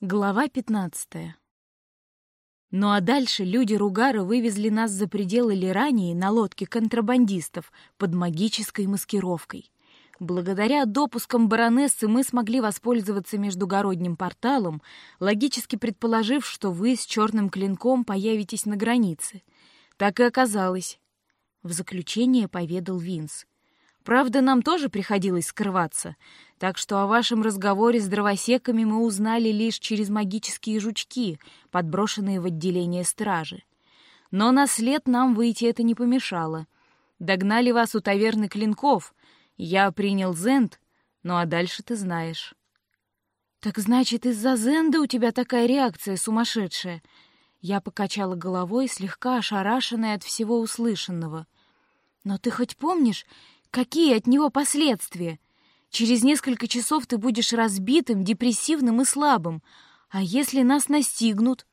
Глава 15. Ну а дальше люди Ругара вывезли нас за пределы Лирании на лодке контрабандистов под магической маскировкой. Благодаря допускам баронессы мы смогли воспользоваться междугородним порталом, логически предположив, что вы с черным клинком появитесь на границе. Так и оказалось. В заключение поведал Винс. Правда, нам тоже приходилось скрываться, так что о вашем разговоре с дровосеками мы узнали лишь через магические жучки, подброшенные в отделение стражи. Но на след нам выйти это не помешало. Догнали вас у таверны Клинков. Я принял Зенд, ну а дальше ты знаешь. Так значит, из-за Зенда у тебя такая реакция сумасшедшая? Я покачала головой, слегка ошарашенная от всего услышанного. Но ты хоть помнишь, какие от него последствия? Через несколько часов ты будешь разбитым, депрессивным и слабым. А если нас настигнут?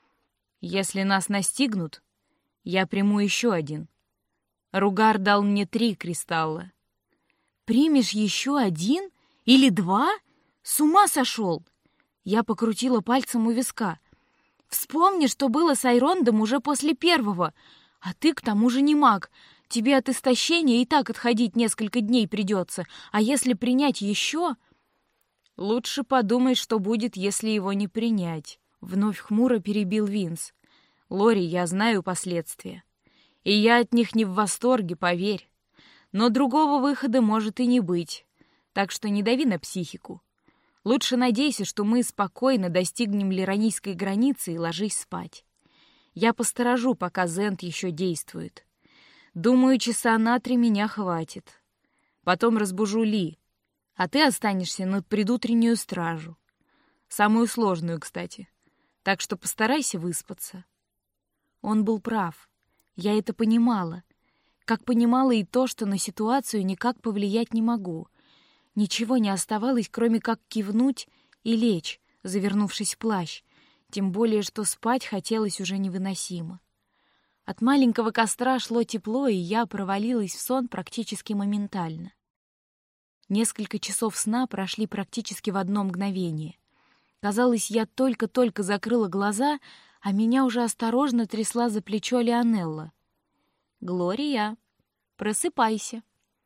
Если нас настигнут, я приму еще один. Ругар дал мне 3 кристалла. Примешь еще 1? Или 2? С ума сошел! Я покрутила пальцем у виска. Вспомни, что было с Айрондом уже после 1-го. А ты к тому же не маг. Тебе от истощения и так отходить несколько дней придется, а если принять еще... Лучше подумай, что будет, если его не принять. Вновь хмуро перебил Винс. Лори, я знаю последствия. И я от них не в восторге, поверь. Но другого выхода может и не быть. Так что не дави на психику. Лучше надейся, что мы спокойно достигнем лиранийской границы и ложись спать. Я посторожу, пока Зенд еще действует. Думаю, часа на 3 меня хватит. Потом разбужу Ли, а ты останешься на предутреннюю стражу. Самую сложную, кстати. Так что постарайся выспаться. Он был прав. Я это понимала. Как понимала и то, что на ситуацию никак повлиять не могу. Ничего не оставалось, кроме как кивнуть и лечь, завернувшись в плащ. Тем более, что спать хотелось уже невыносимо. От маленького костра шло тепло, и я провалилась в сон практически моментально. Несколько часов сна прошли практически в одно мгновение. Казалось, я только-только закрыла глаза, а меня уже осторожно трясла за плечо Лионелла. «Глория, просыпайся!»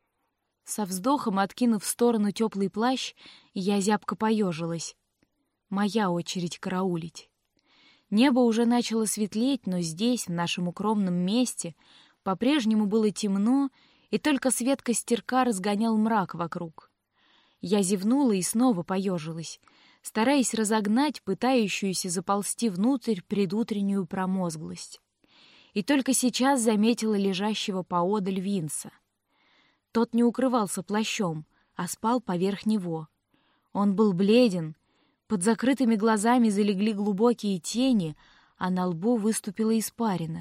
Со вздохом, откинув в сторону теплый плащ, я зябко поежилась. Моя очередь караулить. Небо уже начало светлеть, но здесь, в нашем укромном месте, по-прежнему было темно, и только свет костерка разгонял мрак вокруг. Я зевнула и снова поежилась, стараясь разогнать пытающуюся заползти внутрь предутреннюю промозглость. И только сейчас заметила лежащего поодаль Винса. Тот не укрывался плащом, а спал поверх него. Он был бледен, под закрытыми глазами залегли глубокие тени, а на лбу выступила испарина.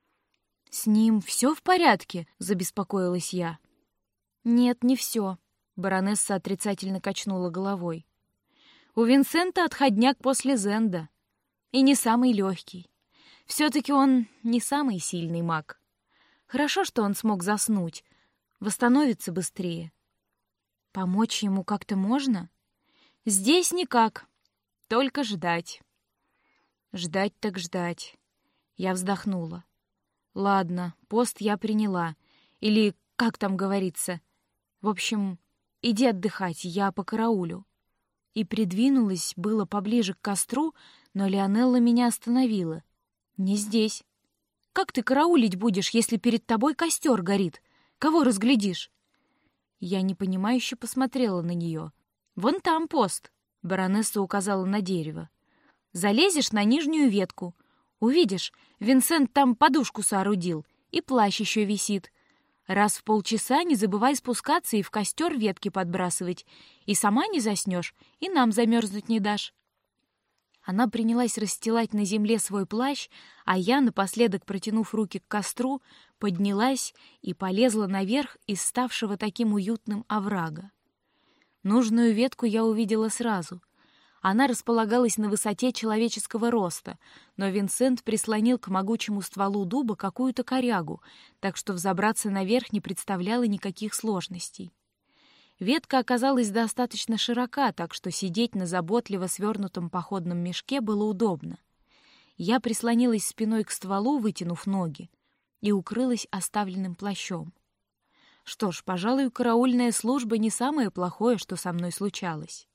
«С ним все в порядке?» — забеспокоилась я. «Нет, не все», — баронесса отрицательно качнула головой. «У Винсента отходняк после Зенда. И не самый легкий. Все-таки он не самый сильный маг. Хорошо, что он смог заснуть, восстановиться быстрее. Помочь ему как-то можно? Здесь никак. Только ждать. Ждать так ждать. Я вздохнула. Ладно, пост я приняла. Или, как там говорится. В общем, иди отдыхать, я покараулю. И придвинулась было поближе к костру, но Лионелла меня остановила. Не здесь. Как ты караулить будешь, если перед тобой костер горит? Кого разглядишь? Я непонимающе посмотрела на нее. Вон там пост. Баронесса указала на дерево. Залезешь на нижнюю ветку. Увидишь, Винсент там подушку соорудил, и плащ еще висит. Раз в полчаса не забывай спускаться и в костер ветки подбрасывать. И сама не заснешь, и нам замерзнуть не дашь. Она принялась расстилать на земле свой плащ, а я, напоследок протянув руки к костру, поднялась и полезла наверх из ставшего таким уютным оврага. Нужную ветку я увидела сразу. Она располагалась на высоте человеческого роста, но Винсент прислонил к могучему стволу дуба какую-то корягу, так что взобраться наверх не представляло никаких сложностей. Ветка оказалась достаточно широка, так что сидеть на заботливо свернутом походном мешке было удобно. Я прислонилась спиной к стволу, вытянув ноги, и укрылась оставленным плащом. Что ж, пожалуй, караульная служба не самое плохое, что со мной случалось.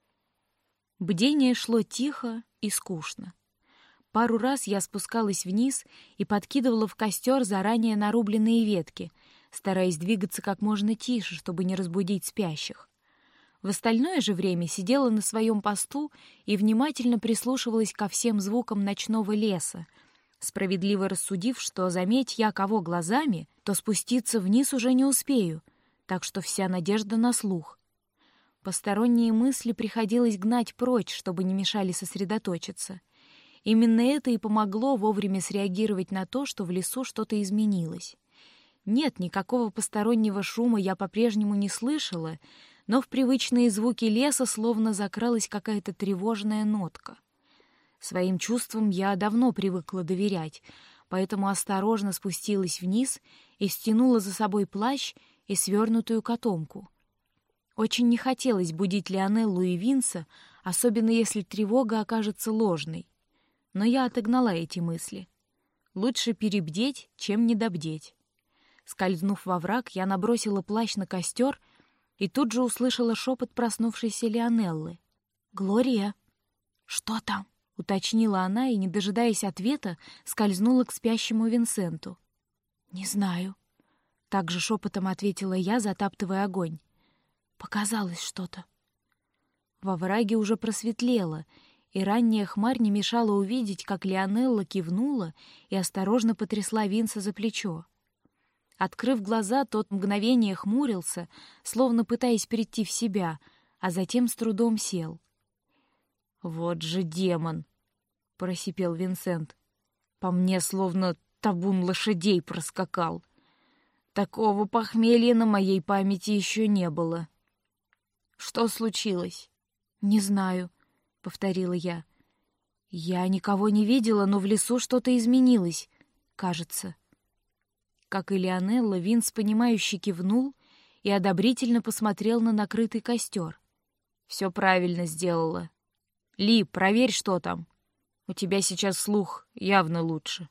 Бдение шло тихо и скучно. Пару раз я спускалась вниз и подкидывала в костер заранее нарубленные ветки, стараясь двигаться как можно тише, чтобы не разбудить спящих. В остальное же время сидела на своем посту и внимательно прислушивалась ко всем звукам ночного леса, справедливо рассудив, что, заметь я кого глазами, то спуститься вниз уже не успею, так что вся надежда на слух. Посторонние мысли приходилось гнать прочь, чтобы не мешали сосредоточиться. Именно это и помогло вовремя среагировать на то, что в лесу что-то изменилось. Нет, никакого постороннего шума я по-прежнему не слышала, но в привычные звуки леса словно закралась какая-то тревожная нотка. Своим чувствам я давно привыкла доверять, поэтому осторожно спустилась вниз и стянула за собой плащ и свернутую котомку. Очень не хотелось будить Лионеллу и Винса, особенно если тревога окажется ложной. Но я отогнала эти мысли. Лучше перебдеть, чем недобдеть. Скользнув во враг, я набросила плащ на костер и тут же услышала шепот проснувшейся Лионеллы. «Глория!» «Что там?» — уточнила она и, не дожидаясь ответа, скользнула к спящему Винсенту. «Не знаю», — также шепотом ответила я, затаптывая огонь. «Показалось что-то». Во враге уже просветлело, и ранняя хмарь не мешала увидеть, как Лионелла кивнула и осторожно потрясла Винса за плечо. Открыв глаза, тот мгновение хмурился, словно пытаясь прийти в себя, а затем с трудом сел. «Вот же демон!» — просипел Винсент. «По мне словно табун лошадей проскакал. Такого похмелья на моей памяти еще не было». «Что случилось?» «Не знаю», — повторила я. «Я никого не видела, но в лесу что-то изменилось, кажется». Как и Лионелла, Винс, понимающе кивнул и одобрительно посмотрел на накрытый костер. «Все правильно сделала. Ли, проверь, что там. У тебя сейчас слух явно лучше».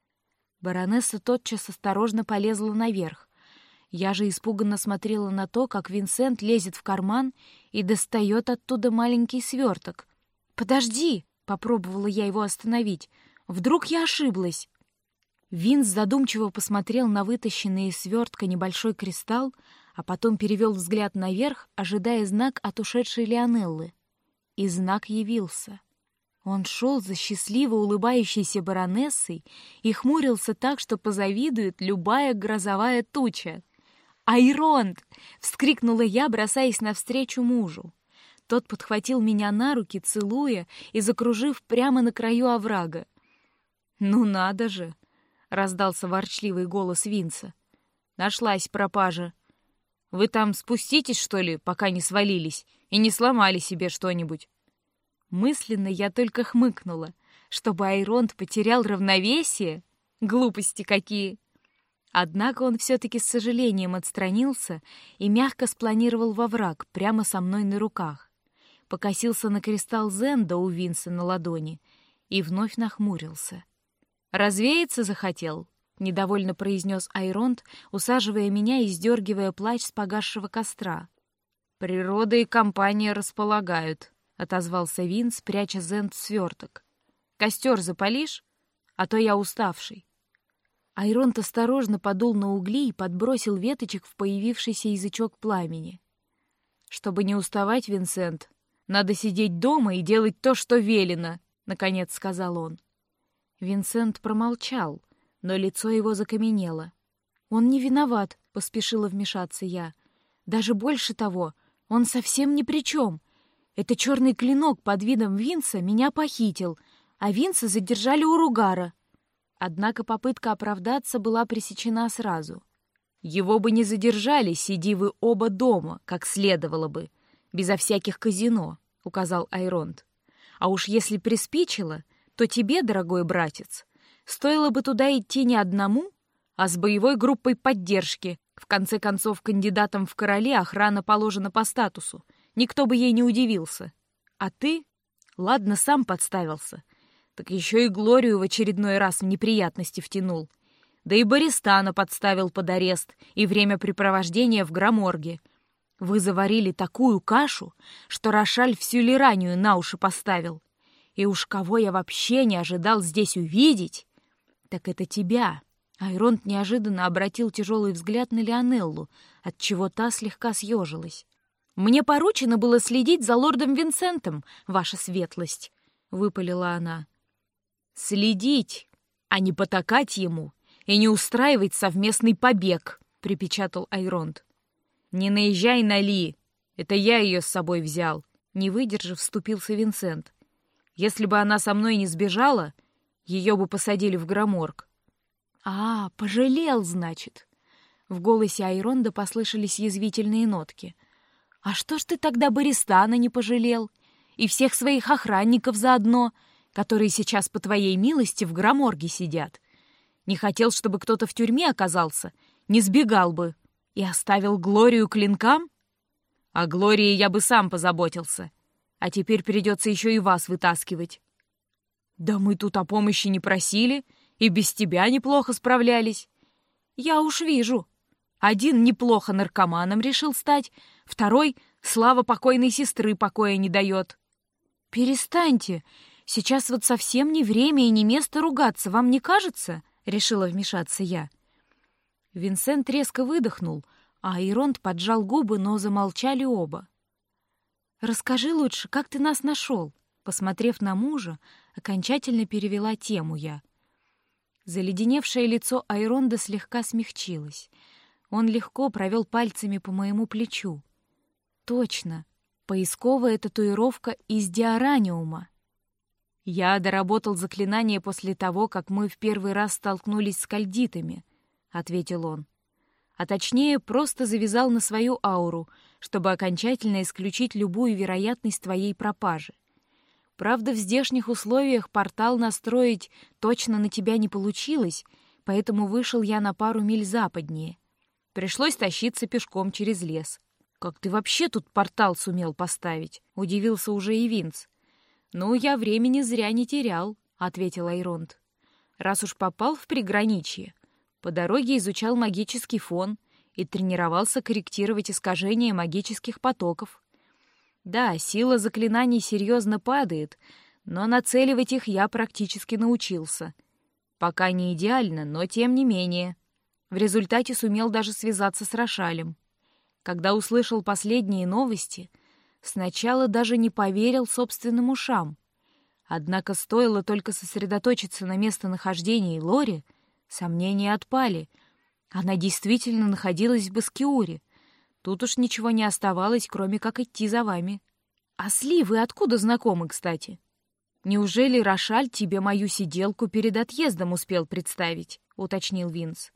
Баронесса тотчас осторожно полезла наверх. Я же испуганно смотрела на то, как Винсент лезет в карман и достает оттуда маленький сверток. «Подожди!» — попробовала я его остановить. «Вдруг я ошиблась?» Винс задумчиво посмотрел на вытащенный из свертка небольшой кристалл, а потом перевел взгляд наверх, ожидая знак от ушедшей Лионеллы. И знак явился. Он шел за счастливо улыбающейся баронессой и хмурился так, что позавидует любая грозовая туча. «Айронт!» — вскрикнула я, бросаясь навстречу мужу. Тот подхватил меня на руки, целуя и закружив прямо на краю оврага. «Ну надо же!» — раздался ворчливый голос Винса. «Нашлась пропажа. Вы там спуститесь, что ли, пока не свалились, и не сломали себе что-нибудь?» Мысленно я только хмыкнула. Чтобы Айронт потерял равновесие? Глупости какие! Однако он все-таки с сожалением отстранился и мягко спланировал во враг, прямо со мной на руках. Покосился на кристалл Зенда у Винса на ладони и вновь нахмурился. «Развеяться захотел?» — недовольно произнес Айронт, усаживая меня и сдергивая плащ с погасшего костра. «Природа и компания располагают», — отозвался Винс, пряча Зенд в сверток. «Костер запалишь? А то я уставший». Айронт осторожно подул на угли и подбросил веточек в появившийся язычок пламени. «Чтобы не уставать, Винсент, надо сидеть дома и делать то, что велено», — наконец сказал он. Винсент промолчал, но лицо его закаменело. «Он не виноват», — поспешила вмешаться я. «Даже больше того, он совсем ни при чем. Это черный клинок под видом Винса меня похитил, а Винса задержали у Ругара». Однако попытка оправдаться была пресечена сразу. «Его бы не задержали, сиди вы оба дома, как следовало бы, безо всяких казино», — указал Айронт. «А уж если приспичило, то тебе, дорогой братец, стоило бы туда идти не одному, а с боевой группой поддержки, В конце концов, кандидатам в короли охрана положена по статусу. Никто бы ей не удивился. А ты? Ладно, сам подставился. Так еще и Глорию в очередной раз в неприятности втянул. Да и Бористана подставил под арест и времяпрепровождение в Громорге. Вы заварили такую кашу, что Рошаль всю Лиранию на уши поставил. И уж кого я вообще не ожидал здесь увидеть, так это тебя. Айронт неожиданно обратил тяжелый взгляд на Лионеллу, отчего та слегка съежилась. «Мне поручено было следить за лордом Винсентом, ваша светлость», — выпалила она. «Следить, а не потакать ему и не устраивать совместный побег», — припечатал Айронт. «Не наезжай на Ли, это я ее с собой взял», — не выдержав, вступился Винсент. «Если бы она со мной не сбежала, ее бы посадили в Громорг». «А, пожалел, значит». В голосе Айронда послышались язвительные нотки. «А что ж ты тогда Бористана не пожалел? И всех своих охранников заодно, которые сейчас по твоей милости в Громорге сидят? Не хотел, чтобы кто-то в тюрьме оказался, не сбегал бы и оставил Глорию клинкам? О Глории я бы сам позаботился, а теперь придется еще и вас вытаскивать». «Да мы тут о помощи не просили, и без тебя неплохо справлялись». «Я уж вижу. Один неплохо наркоманом решил стать, второй слава покойной сестры покоя не дает». «Перестаньте, сейчас вот совсем не время и не место ругаться, вам не кажется?» — решила вмешаться я. Винсент резко выдохнул, а Айронт поджал губы, но замолчали оба. «Расскажи лучше, как ты нас нашел?» Посмотрев на мужа, окончательно перевела тему я. Заледеневшее лицо Айронда слегка смягчилось. Он легко провел пальцами по моему плечу. Точно, поисковая татуировка из диараниума. Я доработал заклинание после того, как мы в первый раз столкнулись с кальдитами, — ответил он. А точнее, просто завязал на свою ауру, чтобы окончательно исключить любую вероятность твоей пропажи. Правда, в здешних условиях портал настроить точно на тебя не получилось, поэтому вышел я на пару миль западнее. Пришлось тащиться пешком через лес. «Как ты вообще тут портал сумел поставить?» — удивился уже и Винс. «Ну, я времени зря не терял», — ответил Айронт. «Раз уж попал в приграничье, по дороге изучал магический фон и тренировался корректировать искажения магических потоков. Да, сила заклинаний серьезно падает, но нацеливать их я практически научился. Пока не идеально, но тем не менее. В результате сумел даже связаться с Рошалем. Когда услышал последние новости, сначала даже не поверил собственным ушам. Однако стоило только сосредоточиться на местонахождении Лори, сомнения отпали. Она действительно находилась в Баскиуре. Тут уж ничего не оставалось, кроме как идти за вами. А с Ли вы откуда знакомы, кстати? Неужели Рошаль тебе мою сиделку перед отъездом успел представить? Уточнил Винс.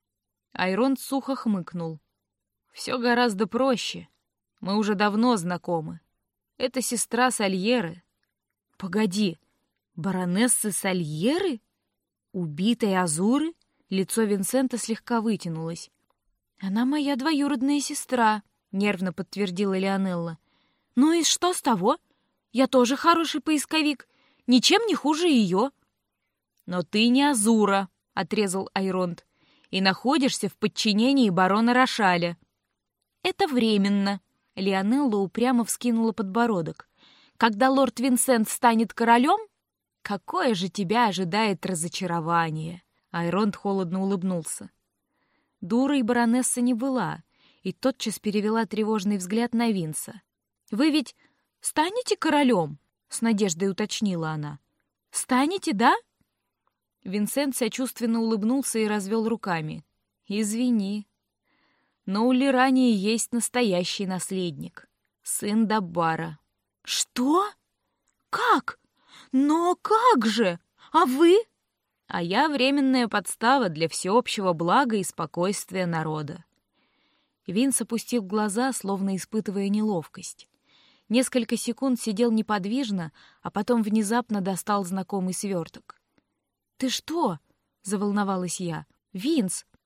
Айронт сухо хмыкнул. Все гораздо проще. Мы уже давно знакомы. Это сестра Сальеры. Погоди, баронессы Сальеры? Убитой Азуры? Лицо Винсента слегка вытянулось. «Она моя двоюродная сестра», — нервно подтвердила Лионелла. «Ну и что с того? Я тоже хороший поисковик, ничем не хуже ее». «Но ты не Азура», — отрезал Айронт, «и находишься в подчинении барона Рошаля». «Это временно», — Лионелла упрямо вскинула подбородок. «Когда лорд Винсент станет королем, какое же тебя ожидает разочарование?» Айронт холодно улыбнулся. Дурой баронесса не была, и тотчас перевела тревожный взгляд на Винса. «Вы ведь станете королем?» — с надеждой уточнила она. «Станете, да?» Винсент сочувственно улыбнулся и развел руками. «Извини, но у Лирании есть настоящий наследник, сын Даббара». «Что? Как? Но как же? А вы?» «А я временная подстава для всеобщего блага и спокойствия народа». Винс опустил глаза, словно испытывая неловкость. Несколько секунд сидел неподвижно, а потом внезапно достал знакомый сверток. «Ты что?» — заволновалась я. «Винс,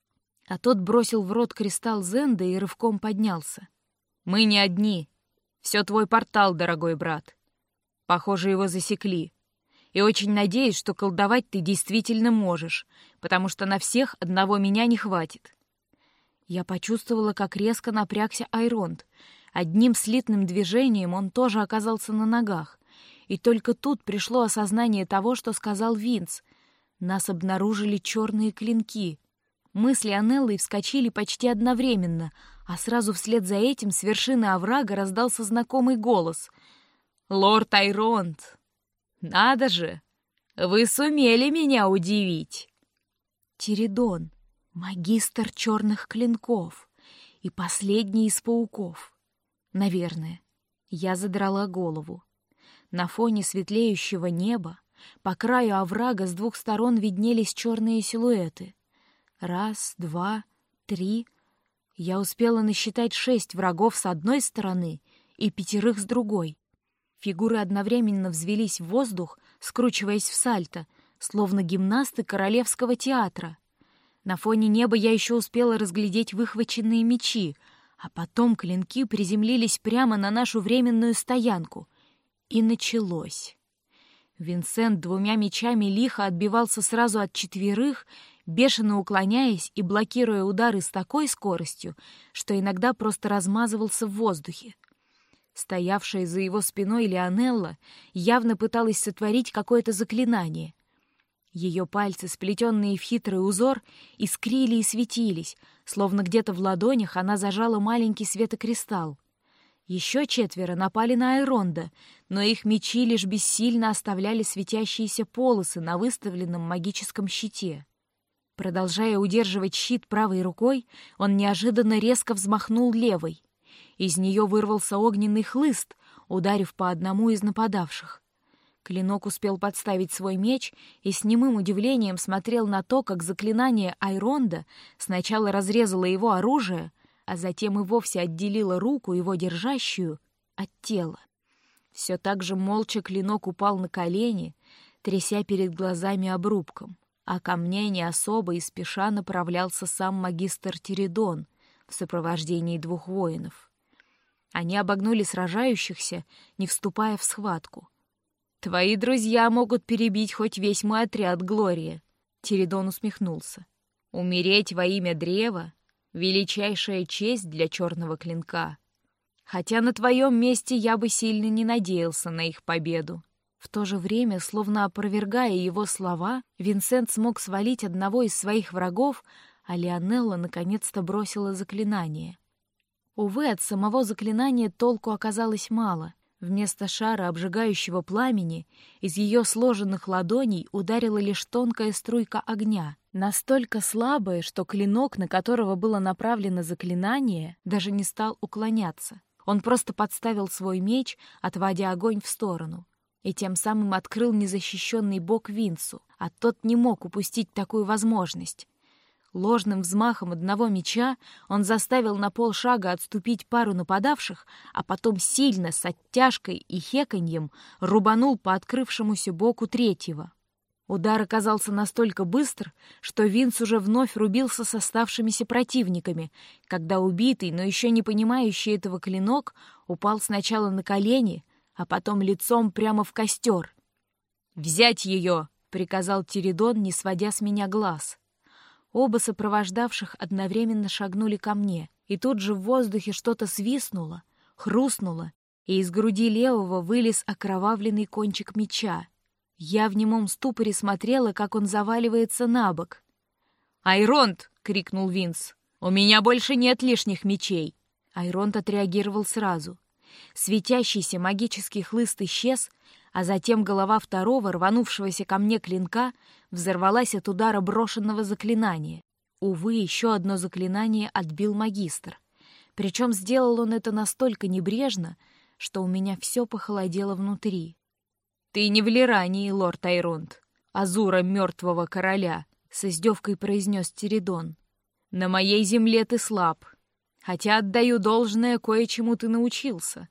А тот бросил в рот кристалл Зенда и рывком поднялся. «Мы не одни. Все твой портал, дорогой брат. Похоже, его засекли. И очень надеюсь, что колдовать ты действительно можешь, потому что на всех одного меня не хватит». Я почувствовала, как резко напрягся Айронд. Одним слитным движением он тоже оказался на ногах. И только тут пришло осознание того, что сказал Винс. Нас обнаружили черные клинки. Мы с Лионеллой вскочили почти одновременно, а сразу вслед за этим с вершины оврага раздался знакомый голос. «Лорд Айронд! Надо же! Вы сумели меня удивить!» Тиридон, магистр черных клинков и последний из пауков. Наверное. Я задрала голову. На фоне светлеющего неба по краю оврага с двух сторон виднелись черные силуэты. 1, 2, 3. Я успела насчитать 6 врагов с одной стороны и 5 с другой. Фигуры одновременно взвелись в воздух, скручиваясь в сальто, словно гимнасты королевского театра. На фоне неба я еще успела разглядеть выхваченные мечи, а потом клинки приземлились прямо на нашу временную стоянку. И началось. Винсент 2 мечами лихо отбивался сразу от 4, бешено уклоняясь и блокируя удары с такой скоростью, что иногда просто размазывался в воздухе. Стоявшая за его спиной Лионелла явно пыталась сотворить какое-то заклинание. Ее пальцы, сплетенные в хитрый узор, искрили и светились, словно где-то в ладонях она зажала маленький светокристалл. Еще 4 напали на Айронда, но их мечи лишь бессильно оставляли светящиеся полосы на выставленном магическом щите. Продолжая удерживать щит правой рукой, он неожиданно резко взмахнул левой. Из нее вырвался огненный хлыст, ударив по одному из нападавших. Клинок успел подставить свой меч и с немым удивлением смотрел на то, как заклинание Айронда сначала разрезало его оружие, а затем и вовсе отделило руку, его держащую, от тела. Все так же молча клинок упал на колени, тряся перед глазами обрубком, а ко мне не особо и спеша направлялся сам магистр Тиридон в сопровождении 2 воинов. Они обогнули сражающихся, не вступая в схватку. «Твои друзья могут перебить хоть весь мой отряд, Глория», — Тиридон усмехнулся. «Умереть во имя древа — величайшая честь для черного клинка. Хотя на твоем месте я бы сильно не надеялся на их победу». В то же время, словно опровергая его слова, Винсент смог свалить одного из своих врагов, а Лионелла наконец-то бросила заклинание. Увы, от самого заклинания толку оказалось мало. Вместо шара обжигающего пламени из ее сложенных ладоней ударила лишь тонкая струйка огня, настолько слабая, что клинок, на которого было направлено заклинание, даже не стал уклоняться. Он просто подставил свой меч, отводя огонь в сторону, и тем самым открыл незащищенный бок Винсу, а тот не мог упустить такую возможность. Ложным взмахом одного меча он заставил на полшага отступить пару нападавших, а потом сильно, с оттяжкой и хеканьем, рубанул по открывшемуся боку третьего. Удар оказался настолько быстр, что Винс уже вновь рубился с оставшимися противниками, когда убитый, но еще не понимающий этого клинок упал сначала на колени, а потом лицом прямо в костер. «Взять ее!» — приказал Тиридон, не сводя с меня глаз. Оба сопровождавших одновременно шагнули ко мне, и тут же в воздухе что-то свистнуло, хрустнуло, и из груди левого вылез окровавленный кончик меча. Я в немом ступоре смотрела, как он заваливается на бок. «Айронд!» — крикнул Винс. «У меня больше нет лишних мечей!» Айронд отреагировал сразу. Светящийся магический хлыст исчез, а затем голова второго, рванувшегося ко мне клинка, взорвалась от удара брошенного заклинания. Увы, еще одно заклинание отбил магистр. Причем сделал он это настолько небрежно, что у меня все похолодело внутри. «Ты не в Лирании, лорд Айронд, Азура мертвого короля», — с издевкой произнес Тиридон. «На моей земле ты слаб, хотя отдаю должное, кое-чему ты научился».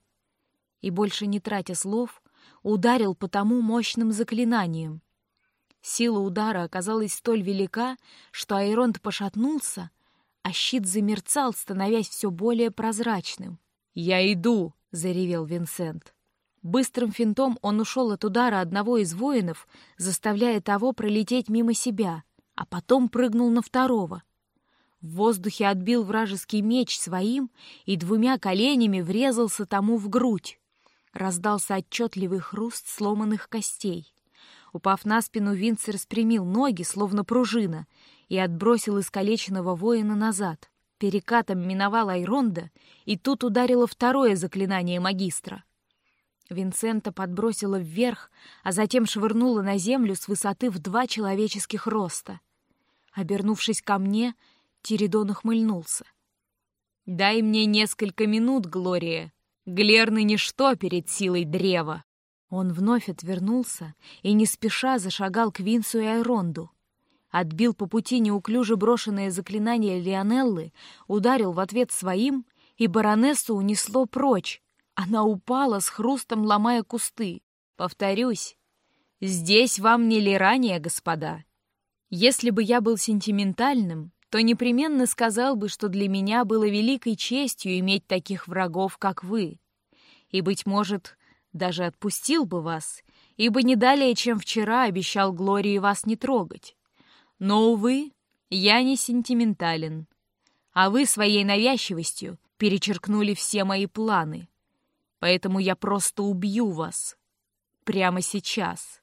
И больше не тратя слов, ударил по тому мощным заклинанием. Сила удара оказалась столь велика, что Айронд пошатнулся, а щит замерцал, становясь все более прозрачным. «Я иду!» — заревел Винсент. Быстрым финтом он ушел от удара одного из воинов, заставляя того пролететь мимо себя, а потом прыгнул на второго. В воздухе отбил вражеский меч своим и двумя коленями врезался тому в грудь. Раздался отчетливый хруст сломанных костей. Упав на спину, Винс распрямил ноги, словно пружина, и отбросил искалеченного воина назад. Перекатом миновал Айронда, и тут ударило второе заклинание магистра. Винсента подбросило вверх, а затем швырнуло на землю с высоты в 2 человеческих роста. Обернувшись ко мне, Тиридон ухмыльнулся. «Дай мне несколько минут, Глория. Глерны ничто перед силой древа». Он вновь отвернулся и не спеша зашагал к Винсу и Айронду. Отбил по пути неуклюже брошенное заклинание Лионеллы, ударил в ответ своим, и баронессу унесло прочь. Она упала с хрустом, ломая кусты. Повторюсь, здесь вам не Лирания, господа. Если бы я был сентиментальным, то непременно сказал бы, что для меня было великой честью иметь таких врагов, как вы. И, быть может, даже отпустил бы вас, ибо не далее, чем вчера, обещал Глории вас не трогать. Но, увы, я не сентиментален. А вы своей навязчивостью перечеркнули все мои планы. Поэтому я просто убью вас. Прямо сейчас.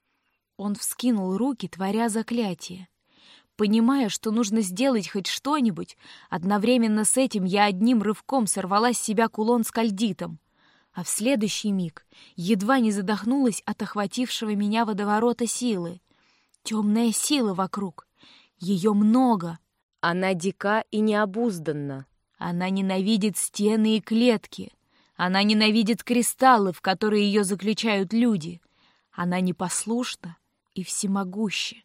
Он вскинул руки, творя заклятие. Понимая, что нужно сделать хоть что-нибудь, одновременно с этим я одним рывком сорвала с себя кулон с кальдитом, а в следующий миг едва не задохнулась от охватившего меня водоворота силы. Темная сила вокруг. Ее много. Она дика и необузданна. Она ненавидит стены и клетки. Она ненавидит кристаллы, в которые ее заключают люди. Она непослушна и всемогуща.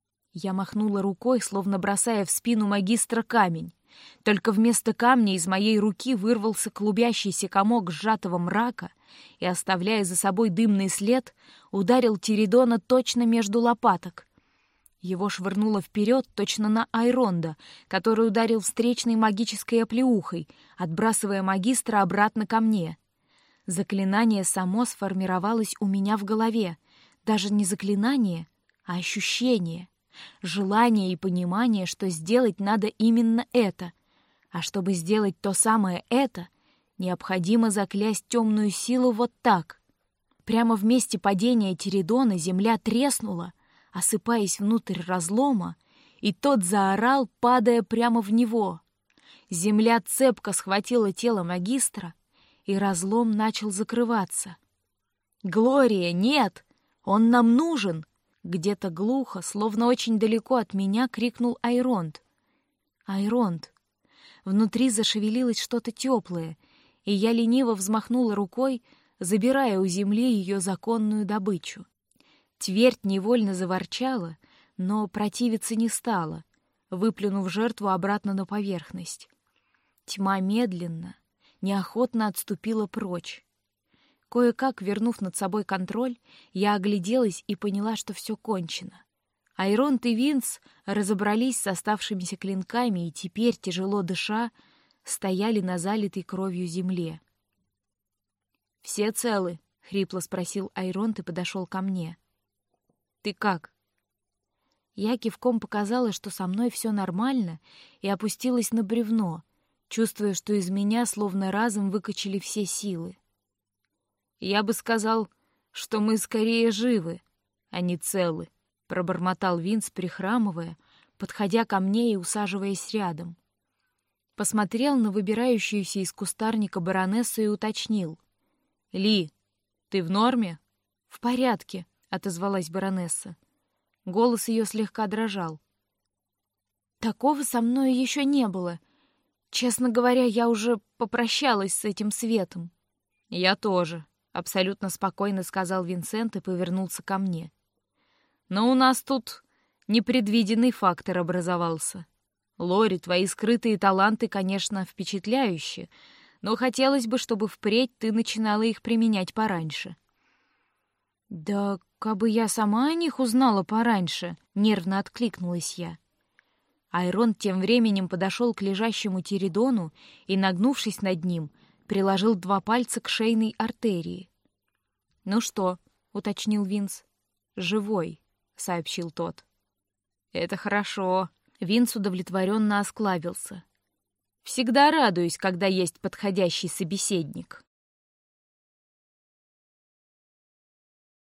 Я махнула рукой, словно бросая в спину магистра камень. Только вместо камня из моей руки вырвался клубящийся комок сжатого мрака и, оставляя за собой дымный след, ударил Тиридона точно между лопаток. Его швырнуло вперед точно на Айронда, который ударил встречной магической оплеухой, отбрасывая магистра обратно ко мне. Заклинание само сформировалось у меня в голове. Даже не заклинание, а ощущение. Желание и понимание, что сделать надо именно это. А чтобы сделать то самое это, необходимо заклясть темную силу вот так. Прямо в месте падения Тиридона земля треснула, осыпаясь внутрь разлома, и тот заорал, падая прямо в него. Земля цепко схватила тело магистра, и разлом начал закрываться. «Глория, нет! Он нам нужен!» Где-то глухо, словно очень далеко от меня, крикнул Айронд. «Айронд!» Внутри зашевелилось что-то теплое, и я лениво взмахнула рукой, забирая у земли ее законную добычу. Твердь невольно заворчала, но противиться не стала, выплюнув жертву обратно на поверхность. Тьма медленно, неохотно отступила прочь. Кое-как, вернув над собой контроль, я огляделась и поняла, что все кончено. Айронт и Винс разобрались с оставшимися клинками и теперь, тяжело дыша, стояли на залитой кровью земле. «Все целы?» — хрипло спросил Айронт и подошел ко мне. «Ты как?» Я кивком показала, что со мной все нормально, и опустилась на бревно, чувствуя, что из меня словно разом выкачали все силы. «Я бы сказал, что мы скорее живы, а не целы», — пробормотал Винс, прихрамывая, подходя ко мне и усаживаясь рядом. Посмотрел на выбирающуюся из кустарника баронессу и уточнил. «Ли, ты в норме?» «В порядке», — отозвалась баронесса. Голос ее слегка дрожал. «Такого со мной еще не было. Честно говоря, я уже попрощалась с этим светом». «Я тоже», — абсолютно спокойно сказал Винсент и повернулся ко мне. «Но у нас тут непредвиденный фактор образовался. Лори, твои скрытые таланты, конечно, впечатляющие, но хотелось бы, чтобы впредь ты начинала их применять пораньше». «Да кабы я сама о них узнала пораньше», — нервно откликнулась я. Айрон тем временем подошел к лежащему Тиридону и, нагнувшись над ним, приложил 2 пальца к шейной артерии. «Ну что?» — уточнил Винс. «Живой», — сообщил тот. «Это хорошо». Винс удовлетворенно осклабился. «Всегда радуюсь, когда есть подходящий собеседник».